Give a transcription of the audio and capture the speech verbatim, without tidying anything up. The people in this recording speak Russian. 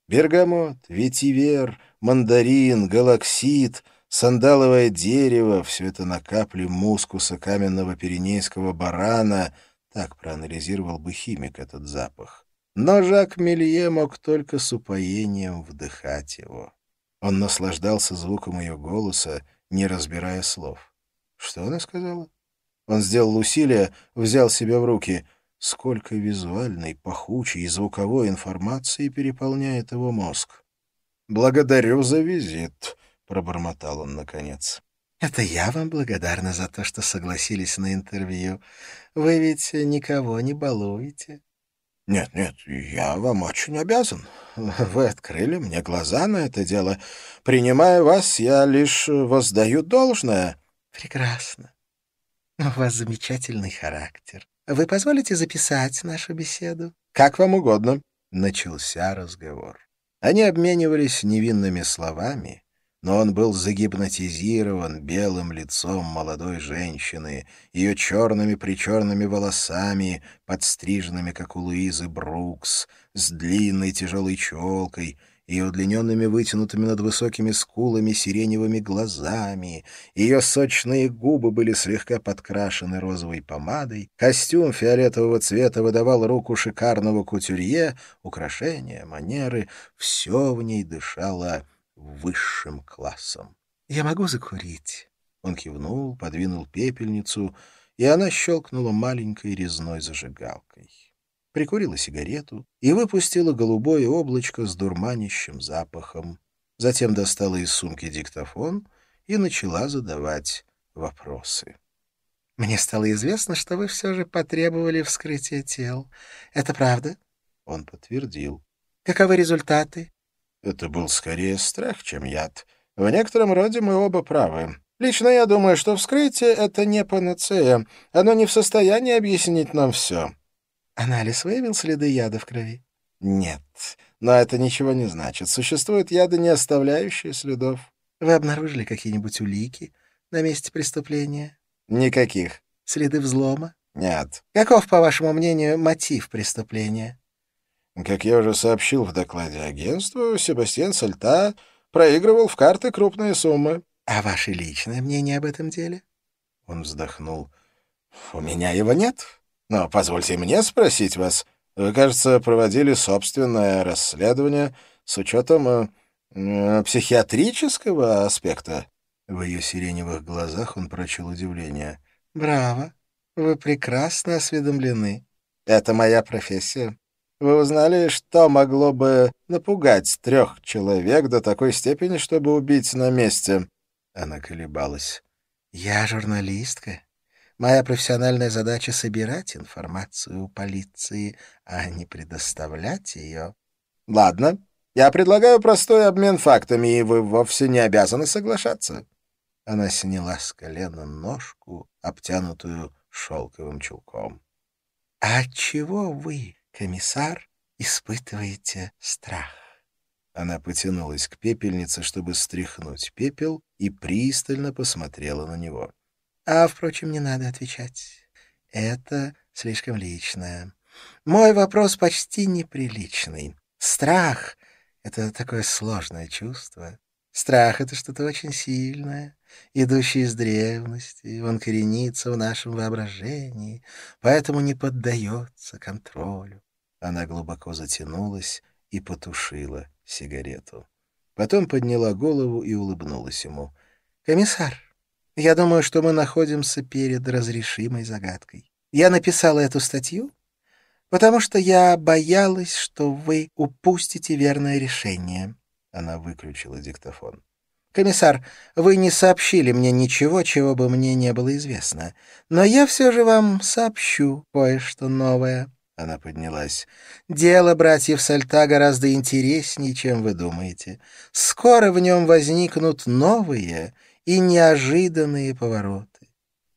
Бергамот, ветивер, мандарин, галаксит, сандаловое дерево — все это на капле мускуса каменного пиренейского барана. Так проанализировал бы химик этот запах. Но Жак Мелье мог только с упоением вдыхать его. Он наслаждался звуком ее голоса, не разбирая слов. Что она сказала? Он сделал усилие, взял себя в руки. Сколько визуальной, пахучей и звуковой информации переполняет его мозг. «Благодарю за визит», — пробормотал он наконец. «Это я вам благодарна за то, что согласились на интервью. Вы ведь никого не балуете». «Нет, нет, я вам очень обязан. Вы открыли мне глаза на это дело. Принимая вас, я лишь воздаю должное». «Прекрасно. У вас замечательный характер. Вы позволите записать нашу беседу?» «Как вам угодно». Начался разговор. Они обменивались невинными словами, но он был загипнотизирован белым лицом молодой женщины, ее черными-причерными волосами, подстриженными, как у Луизы Брукс, с длинной тяжелой челкой, ее удлиненными вытянутыми над высокими скулами сиреневыми глазами, ее сочные губы были слегка подкрашены розовой помадой, костюм фиолетового цвета выдавал руку шикарного кутюрье, украшения, манеры — все в ней дышало высшим классом. «Я могу закурить?» Он кивнул, подвинул пепельницу, и она щелкнула маленькой резной зажигалкой. Прикурила сигарету и выпустила голубое облачко с дурманящим запахом. Затем достала из сумки диктофон и начала задавать вопросы. «Мне стало известно, что вы все же потребовали вскрытия тел. Это правда?» Он подтвердил. «Каковы результаты?» «Это был скорее страх, чем яд. В некотором роде мы оба правы. Лично я думаю, что вскрытие — это не панацея. Оно не в состоянии объяснить нам все». «Анализ выявил следы яда в крови?» «Нет, но это ничего не значит. Существуют яды, не оставляющие следов». «Вы обнаружили какие-нибудь улики на месте преступления?» «Никаких». «Следы взлома?» «Нет». «Каков, по вашему мнению, мотив преступления?» «Как я уже сообщил в докладе агентству, Себастьян Сальта проигрывал в карты крупные суммы». «А ваше личное мнение об этом деле?» Он вздохнул. «У меня его нет. Но позвольте мне спросить вас. Вы, кажется, проводили собственное расследование с учетом э, э, психиатрического аспекта». В ее сиреневых глазах он прочел удивление. «Браво! Вы прекрасно осведомлены. Это моя профессия. Вы узнали, что могло бы напугать трех человек до такой степени, чтобы убить на месте?» Она колебалась. «Я журналистка. Моя профессиональная задача — собирать информацию у полиции, а не предоставлять ее». «Ладно, я предлагаю простой обмен фактами, и вы вовсе не обязаны соглашаться». Она сняла с колена ножку, обтянутую шелковым чулком. «А отчего вы, комиссар, испытываете страх?» Она потянулась к пепельнице, чтобы стряхнуть пепел, и пристально посмотрела на него. «А, впрочем, не надо отвечать. Это слишком личное. Мой вопрос почти неприличный. Страх — это такое сложное чувство. Страх — это что-то очень сильное, идущее из древности. Он коренится в нашем воображении, поэтому не поддается контролю». Она глубоко затянулась и потушила сигарету. Потом подняла голову и улыбнулась ему. «Комиссар, я думаю, что мы находимся перед разрешимой загадкой. Я написала эту статью, потому что я боялась, что вы упустите верное решение». Она выключила диктофон. «Комиссар, вы не сообщили мне ничего, чего бы мне не было известно, но я все же вам сообщу кое-что новое». Она поднялась. «Дело братьев Сальта гораздо интереснее, чем вы думаете. Скоро в нем возникнут новые и неожиданные повороты.